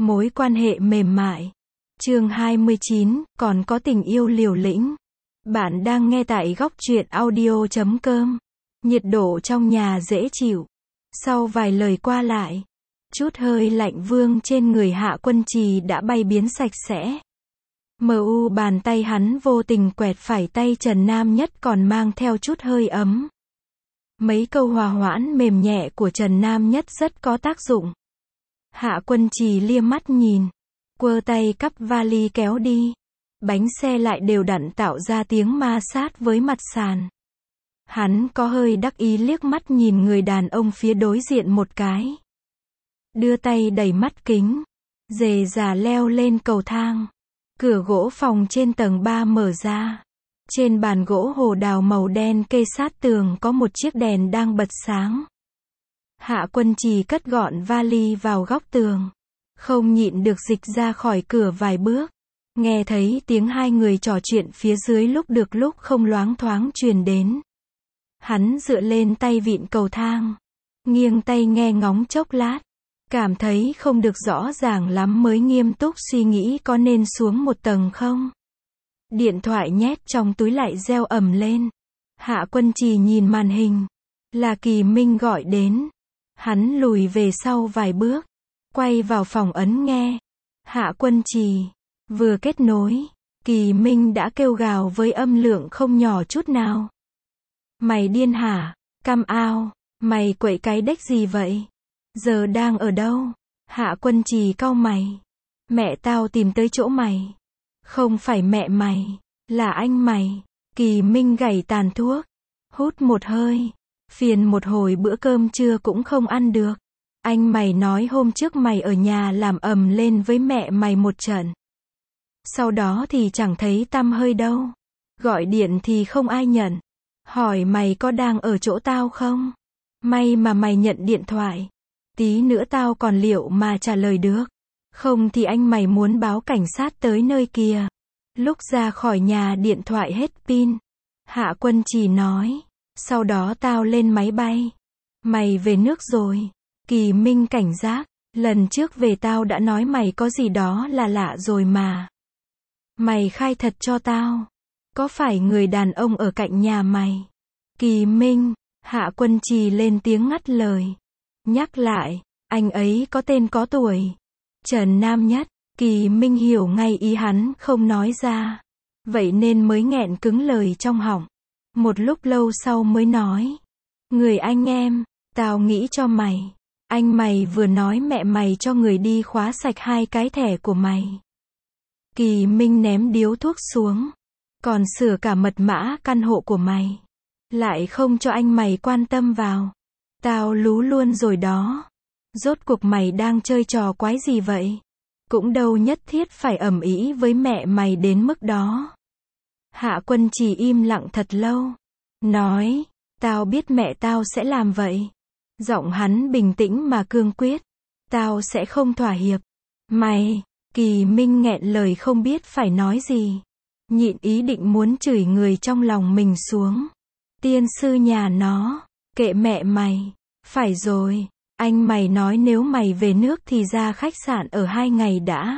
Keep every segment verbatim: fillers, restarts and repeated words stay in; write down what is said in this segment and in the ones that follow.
Mối quan hệ mềm mại. Chương hai mươi chín, còn có tình yêu liều lĩnh. Bạn đang nghe tại góc truyện audio chấm com. Nhiệt độ trong nhà dễ chịu. Sau vài lời qua lại, chút hơi lạnh vương trên người Hạ Quân Trì đã bay biến sạch sẽ. Mờ u bàn tay hắn vô tình quẹt phải tay Trần Nam Nhất còn mang theo chút hơi ấm. Mấy câu hòa hoãn mềm nhẹ của Trần Nam Nhất rất có tác dụng. Hạ Quân Trì liếc mắt nhìn, quơ tay cắp vali kéo đi. Bánh xe lại đều đặn tạo ra tiếng ma sát với mặt sàn. Hắn có hơi đắc ý liếc mắt nhìn người đàn ông phía đối diện một cái. Đưa tay đẩy mắt kính, dề dà leo lên cầu thang. Cửa gỗ phòng trên tầng ba mở ra. Trên bàn gỗ hồ đào màu đen kê sát tường có một chiếc đèn đang bật sáng. Hạ Quân Trì cất gọn vali vào góc tường, không nhịn được dịch ra khỏi cửa vài bước. Nghe thấy tiếng hai người trò chuyện phía dưới lúc được lúc không loáng thoáng truyền đến. Hắn dựa lên tay vịn cầu thang, nghiêng tay nghe ngóng chốc lát, cảm thấy không được rõ ràng lắm mới nghiêm túc suy nghĩ có nên xuống một tầng không. Điện thoại nhét trong túi lại reo ầm lên. Hạ Quân Trì nhìn màn hình, là Kỳ Minh gọi đến. Hắn lùi về sau vài bước, quay vào phòng ấn nghe. Hạ Quân Trì vừa kết nối, Kỳ Minh đã kêu gào với âm lượng không nhỏ chút nào. Mày điên hả? Cam ao, mày quậy cái đếch gì vậy? Giờ đang ở đâu? Hạ Quân Trì cau mày. Mẹ tao tìm tới chỗ mày. Không phải mẹ mày, là anh mày. Kỳ Minh gảy tàn thuốc, hút một hơi. Phiền một hồi bữa cơm trưa cũng không ăn được. Anh mày nói hôm trước mày ở nhà làm ầm lên với mẹ mày một trận. Sau đó thì chẳng thấy tăm hơi đâu. Gọi điện thì không ai nhận. Hỏi mày có đang ở chỗ tao không? May mà mày nhận điện thoại. Tí nữa tao còn liệu mà trả lời được. Không thì anh mày muốn báo cảnh sát tới nơi kia. Lúc ra khỏi nhà điện thoại hết pin. Hạ Quân Trì nói. Sau đó tao lên máy bay. Mày về nước rồi. Kỳ Minh cảnh giác. Lần trước về tao đã nói mày có gì đó là lạ rồi mà. Mày khai thật cho tao. Có phải người đàn ông ở cạnh nhà mày? Kỳ Minh. Hạ Quân Trì lên tiếng ngắt lời. Nhắc lại, anh ấy có tên có tuổi. Trần Nam Nhất. Kỳ Minh hiểu ngay ý hắn không nói ra. Vậy nên mới nghẹn cứng lời trong họng. Một lúc lâu sau mới nói. Người anh em, tao nghĩ cho mày. Anh mày vừa nói mẹ mày cho người đi khóa sạch hai cái thẻ của mày. Kỳ Minh ném điếu thuốc xuống. Còn sửa cả mật mã căn hộ của mày. Lại không cho anh mày quan tâm vào. Tao lú luôn rồi đó. Rốt cuộc mày đang chơi trò quái gì vậy? Cũng đâu nhất thiết phải ầm ĩ với mẹ mày đến mức đó. Hạ Quân Trì im lặng thật lâu. Nói, tao biết mẹ tao sẽ làm vậy. Giọng hắn bình tĩnh mà cương quyết. Tao sẽ không thỏa hiệp. Mày, Kỳ Minh nghẹn lời không biết phải nói gì. Nhịn ý định muốn chửi người trong lòng mình xuống. Tiên sư nhà nó, kệ mẹ mày. Phải rồi, anh mày nói nếu mày về nước thì ra khách sạn ở hai ngày đã.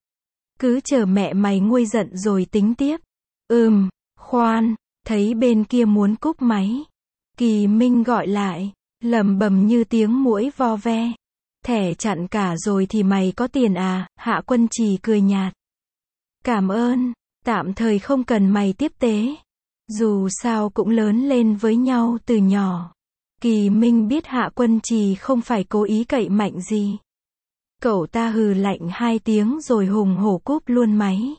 Cứ chờ mẹ mày nguôi giận rồi tính tiếp. Ừm, khoan, thấy bên kia muốn cúp máy. Kỳ Minh gọi lại, lẩm bẩm như tiếng muỗi vo ve. Thẻ chặn cả rồi thì mày có tiền à? Hạ Quân Trì cười nhạt. Cảm ơn, tạm thời không cần mày tiếp tế. Dù sao cũng lớn lên với nhau từ nhỏ. Kỳ Minh biết Hạ Quân Trì không phải cố ý cậy mạnh gì. Cậu ta hừ lạnh hai tiếng rồi hùng hổ cúp luôn máy.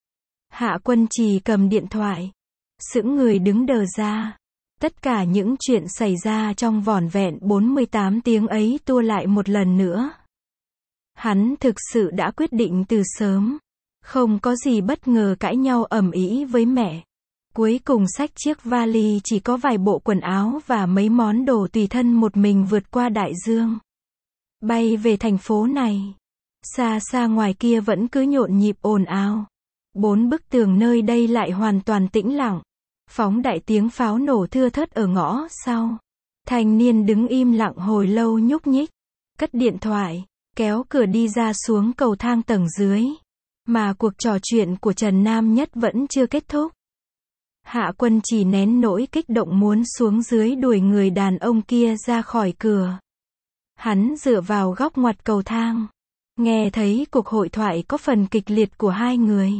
Hạ Quân Trì cầm điện thoại, sững người đứng đờ ra. Tất cả những chuyện xảy ra trong vỏn vẹn bốn mươi tám tiếng ấy tua lại một lần nữa. Hắn thực sự đã quyết định từ sớm. Không có gì bất ngờ cãi nhau ầm ĩ với mẹ. Cuối cùng xách chiếc vali chỉ có vài bộ quần áo và mấy món đồ tùy thân một mình vượt qua đại dương. Bay về thành phố này. Xa xa ngoài kia vẫn cứ nhộn nhịp ồn ào. Bốn bức tường nơi đây lại hoàn toàn tĩnh lặng. Phóng đại tiếng pháo nổ thưa thớt ở ngõ sau. Thanh niên đứng im lặng hồi lâu nhúc nhích. Cất điện thoại. kéo cửa đi ra xuống cầu thang tầng dưới. Mà cuộc trò chuyện của Trần Nam Nhất vẫn chưa kết thúc. Hạ Quân chỉ nén nỗi kích động muốn xuống dưới đuổi người đàn ông kia ra khỏi cửa. Hắn dựa vào góc ngoặt cầu thang. Nghe thấy cuộc hội thoại có phần kịch liệt của hai người.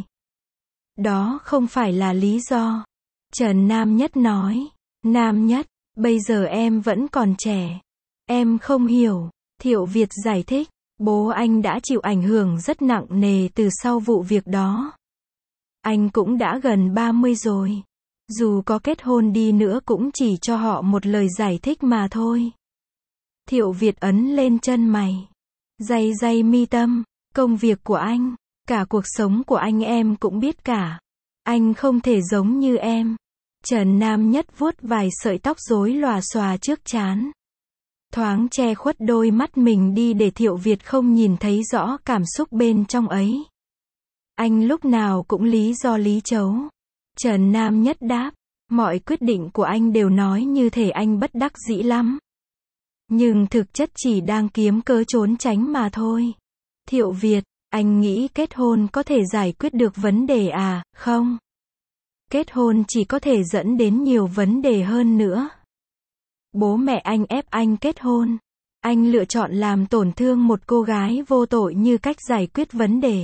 Đó không phải là lý do. Trần Nam Nhất nói. Nam Nhất, bây giờ em vẫn còn trẻ. Em không hiểu. Thiệu Việt giải thích. Bố anh đã chịu ảnh hưởng rất nặng nề từ sau vụ việc đó. Anh cũng đã gần ba mươi rồi. Dù có kết hôn đi nữa cũng chỉ cho họ một lời giải thích mà thôi. Thiệu Việt ấn lên chân mày. Day day mi tâm. Công việc của anh, cả cuộc sống của anh em cũng biết cả. Anh không thể giống như em. Trần Nam Nhất vuốt vài sợi tóc rối lòa xòa trước trán. Thoáng che khuất đôi mắt mình đi để Thiệu Việt không nhìn thấy rõ cảm xúc bên trong ấy. Anh lúc nào cũng lý do lý chấu. Trần Nam Nhất đáp. Mọi quyết định của anh đều nói như thể anh bất đắc dĩ lắm. Nhưng thực chất chỉ đang kiếm cớ trốn tránh mà thôi. Thiệu Việt, anh nghĩ kết hôn có thể giải quyết được vấn đề à, không? Kết hôn chỉ có thể dẫn đến nhiều vấn đề hơn nữa. Bố mẹ anh ép anh kết hôn. Anh lựa chọn làm tổn thương một cô gái vô tội như cách giải quyết vấn đề.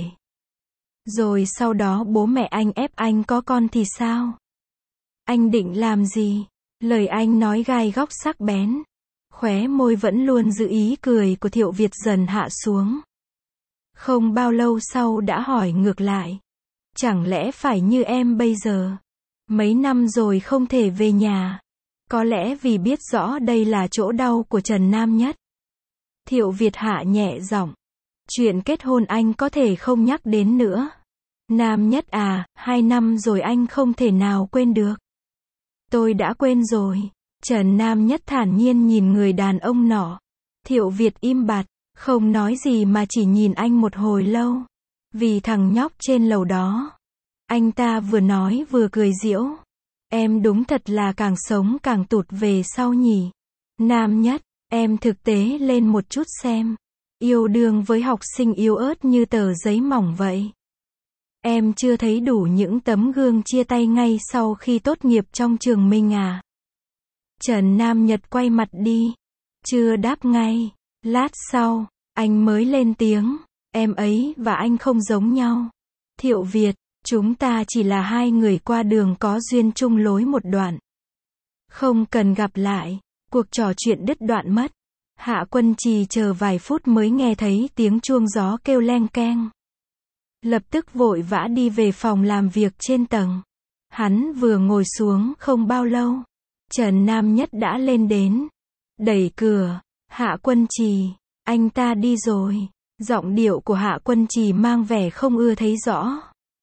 Rồi sau đó bố mẹ anh ép anh có con thì sao? Anh định làm gì? Lời anh nói gai góc sắc bén. Khóe môi vẫn luôn giữ ý cười của Thiệu Việt dần hạ xuống. Không bao lâu sau đã hỏi ngược lại. Chẳng lẽ phải như em bây giờ? Mấy năm rồi không thể về nhà. Có lẽ vì biết rõ đây là chỗ đau của Trần Nam Nhất. Thiệu Việt hạ nhẹ giọng. Chuyện kết hôn anh có thể không nhắc đến nữa. Nam Nhất à, hai năm rồi anh không thể nào quên được. Tôi đã quên rồi. Trần Nam Nhất thản nhiên nhìn người đàn ông nọ. Thiệu Việt im bặt, không nói gì mà chỉ nhìn anh một hồi lâu. Vì thằng nhóc trên lầu đó. Anh ta vừa nói vừa cười giễu. Em đúng thật là càng sống càng tụt về sau nhỉ. Nam Nhất, em thực tế lên một chút xem. Yêu đương với học sinh yếu ớt như tờ giấy mỏng vậy. Em chưa thấy đủ những tấm gương chia tay ngay sau khi tốt nghiệp trong trường Minh à? Trần Nam Nhật quay mặt đi. Chưa đáp ngay. Lát sau, anh mới lên tiếng. Em ấy và anh không giống nhau. Thiệu Việt, chúng ta chỉ là hai người qua đường có duyên chung lối một đoạn. Không cần gặp lại. Cuộc trò chuyện đứt đoạn mất. Hạ Quân Trì chờ vài phút mới nghe thấy tiếng chuông gió kêu leng keng. Lập tức vội vã đi về phòng làm việc trên tầng. Hắn vừa ngồi xuống không bao lâu. Trần Nam Nhất đã lên đến. Đẩy cửa. Hạ Quân Trì. Anh ta đi rồi. Giọng điệu của Hạ Quân Trì mang vẻ không ưa thấy rõ.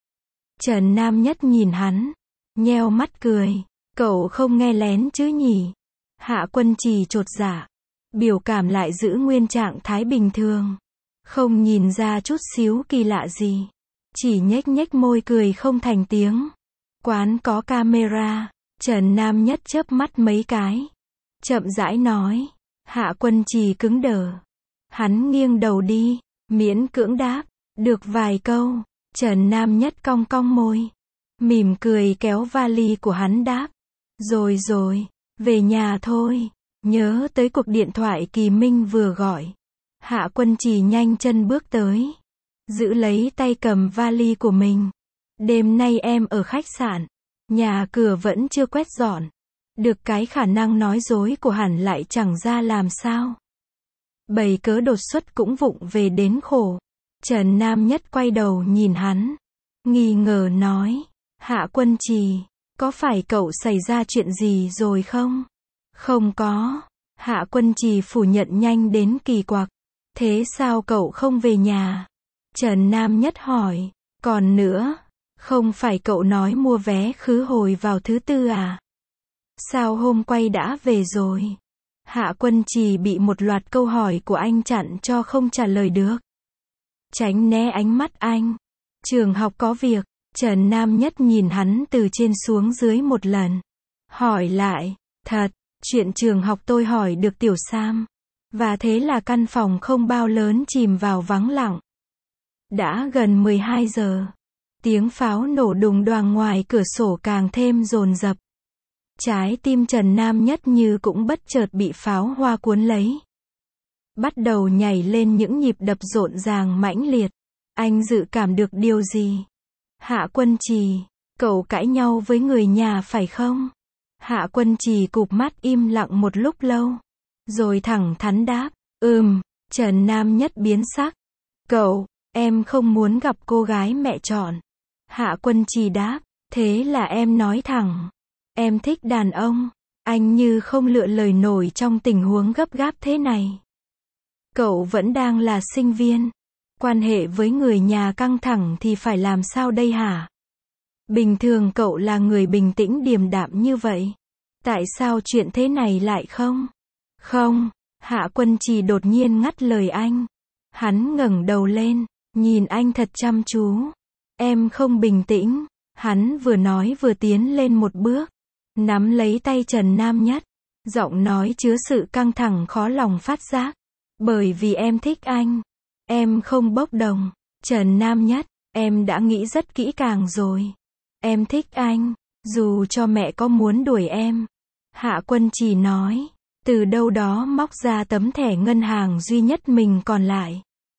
Trần Nam Nhất nhìn hắn. Nheo mắt cười. Cậu không nghe lén chứ nhỉ? Hạ Quân Trì chột dạ. Biểu cảm lại giữ nguyên trạng thái bình thường. Không nhìn ra chút xíu kỳ lạ gì. Chỉ nhếch nhếch môi cười không thành tiếng. Quán có camera. Trần Nam Nhất chớp mắt mấy cái. Chậm rãi nói. Hạ Quân Trì cứng đờ. Hắn nghiêng đầu đi. Miễn cưỡng đáp. Được vài câu. Trần Nam Nhất cong cong môi. Mỉm cười kéo vali của hắn đáp. Rồi rồi. Về nhà thôi. Nhớ tới cuộc điện thoại Kỳ Minh vừa gọi. Hạ Quân Trì nhanh chân bước tới. Giữ lấy tay cầm vali của mình. Đêm nay em ở khách sạn. Nhà cửa vẫn chưa quét dọn. Được cái khả năng nói dối của hẳn lại chẳng ra làm sao. Bày cớ đột xuất cũng vụng về đến khổ. Trần Nam Nhất quay đầu nhìn hắn. Nghi ngờ nói. Hạ Quân Trì, có phải cậu xảy ra chuyện gì rồi không? Không có. Hạ Quân Trì phủ nhận nhanh đến kỳ quặc. Thế sao cậu không về nhà? Trần Nam Nhất hỏi. Còn nữa, không phải cậu nói mua vé khứ hồi vào thứ tư à? Sao hôm quay đã về rồi? Hạ Quân Trì bị một loạt câu hỏi của anh chặn cho không trả lời được. Tránh né ánh mắt anh. Trường học có việc. Trần Nam Nhất nhìn hắn từ trên xuống dưới một lần. Hỏi lại. Thật, chuyện trường học tôi hỏi được Tiểu Sam. Và thế là căn phòng không bao lớn chìm vào vắng lặng. Đã gần mười hai giờ. Tiếng pháo nổ đùng đoàng ngoài cửa sổ càng thêm dồn dập. Trái tim Trần Nam Nhất như cũng bất chợt bị pháo hoa cuốn lấy. Bắt đầu nhảy lên những nhịp đập rộn ràng mãnh liệt. Anh dự cảm được điều gì? Hạ Quân Trì, cậu cãi nhau với người nhà phải không? Hạ Quân Trì cụp mắt im lặng một lúc lâu. Rồi thẳng thắn đáp, ừm. Trần Nam Nhất biến sắc. Cậu, em không muốn gặp cô gái mẹ chọn. Hạ Quân Trì đáp, thế là em nói thẳng. Em thích đàn ông. Anh như không lựa lời nổi trong tình huống gấp gáp thế này. Cậu vẫn đang là sinh viên. Quan hệ với người nhà căng thẳng thì phải làm sao đây hả? Bình thường cậu là người bình tĩnh điềm đạm như vậy. Tại sao chuyện thế này lại không? Không, Hạ Quân Trì đột nhiên ngắt lời anh. Hắn ngẩng đầu lên, nhìn anh thật chăm chú. Em không bình tĩnh. Hắn vừa nói vừa tiến lên một bước, nắm lấy tay Trần Nam Nhất. Giọng nói chứa sự căng thẳng khó lòng phát giác. Bởi vì em thích anh. Em không bốc đồng. Trần Nam Nhất, em đã nghĩ rất kỹ càng rồi. Em thích anh, dù cho mẹ có muốn đuổi em. Hạ Quân Trì nói, từ đâu đó móc ra tấm thẻ ngân hàng duy nhất mình còn lại.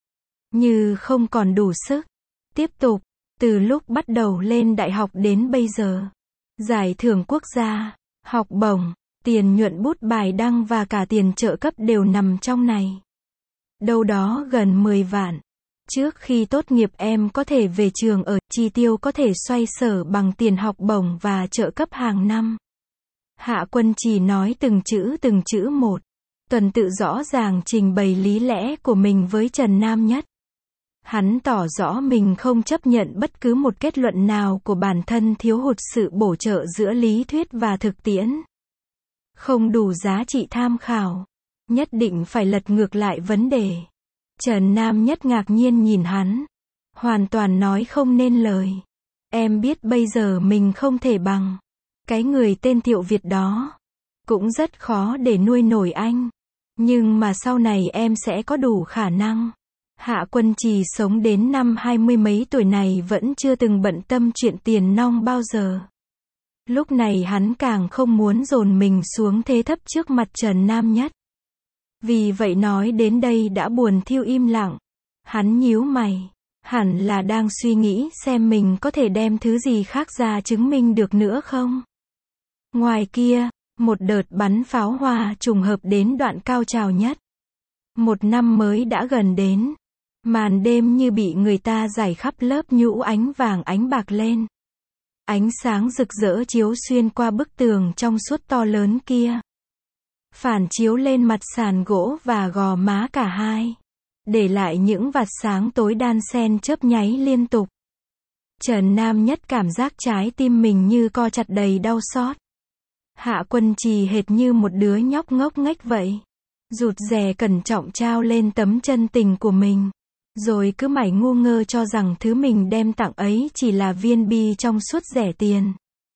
Như không còn đủ sức. Tiếp tục, từ lúc bắt đầu lên đại học đến bây giờ. Giải thưởng quốc gia, học bổng, tiền nhuận bút bài đăng và cả tiền trợ cấp đều nằm trong này. Đâu đó gần mười vạn. Trước khi tốt nghiệp em có thể về trường ở, chi tiêu có thể xoay sở bằng tiền học bổng và trợ cấp hàng năm. Hạ Quân Trì nói từng chữ từng chữ một. Tuần tự rõ ràng trình bày lý lẽ của mình với Trần Nam Nhất. Hắn tỏ rõ mình không chấp nhận bất cứ một kết luận nào của bản thân thiếu hụt sự bổ trợ giữa lý thuyết và thực tiễn. Không đủ giá trị tham khảo. Nhất định phải lật ngược lại vấn đề. Trần Nam Nhất ngạc nhiên nhìn hắn. Hoàn toàn nói không nên lời. Em biết bây giờ mình không thể bằng cái người tên Thiệu Việt đó. Cũng rất khó để nuôi nổi anh. Nhưng mà sau này em sẽ có đủ khả năng. Hạ Quân Trì sống đến năm hai mươi mấy tuổi này vẫn chưa từng bận tâm chuyện tiền nong bao giờ. Lúc này hắn càng không muốn dồn mình xuống thế thấp trước mặt Trần Nam Nhất. Vì vậy nói đến đây đã buồn thiu im lặng. Hắn nhíu mày. Hẳn là đang suy nghĩ xem mình có thể đem thứ gì khác ra chứng minh được nữa không. Ngoài kia, một đợt bắn pháo hoa trùng hợp đến đoạn cao trào nhất. Một năm mới đã gần đến. Màn đêm như bị người ta rải khắp lớp nhũ ánh vàng ánh bạc lên. Ánh sáng rực rỡ chiếu xuyên qua bức tường trong suốt to lớn kia. Phản chiếu lên mặt sàn gỗ và gò má cả hai. Để lại những vạt sáng tối đan xen chớp nháy liên tục. Trần Nam Nhất cảm giác trái tim mình như co chặt đầy đau xót. Hạ Quân Trì hệt như một đứa nhóc ngốc nghếch vậy. Rụt rè cẩn trọng trao lên tấm chân tình của mình. Rồi cứ mải ngu ngơ cho rằng thứ mình đem tặng ấy chỉ là viên bi trong suốt rẻ tiền.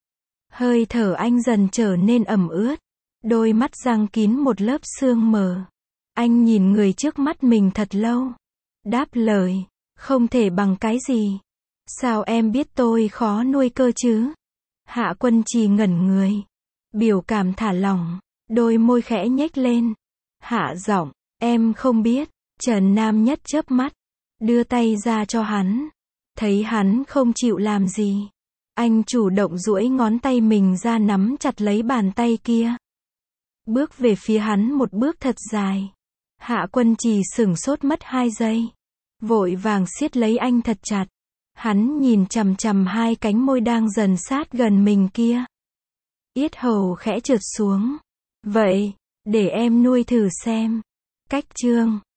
Hơi thở anh dần trở nên ẩm ướt. Đôi mắt răng kín một lớp sương mờ. Anh nhìn người trước mắt mình thật lâu. Đáp lời, không thể bằng cái gì. Sao em biết tôi khó nuôi cơ chứ? Hạ Quân Trì ngẩn người. Biểu cảm thả lỏng. Đôi môi khẽ nhếch lên. Hạ giọng, em không biết. Trần Nam Nhất chớp mắt. Đưa tay ra cho hắn. Thấy hắn không chịu làm gì. Anh chủ động duỗi ngón tay mình ra nắm chặt lấy bàn tay kia. Bước về phía hắn một bước thật dài. Hạ Quân Trì sửng sốt mất hai giây. Vội vàng siết lấy anh thật chặt. Hắn nhìn chằm chằm hai cánh môi đang dần sát gần mình kia. Yết hầu khẽ trượt xuống. Vậy, để em nuôi thử xem. Cách chương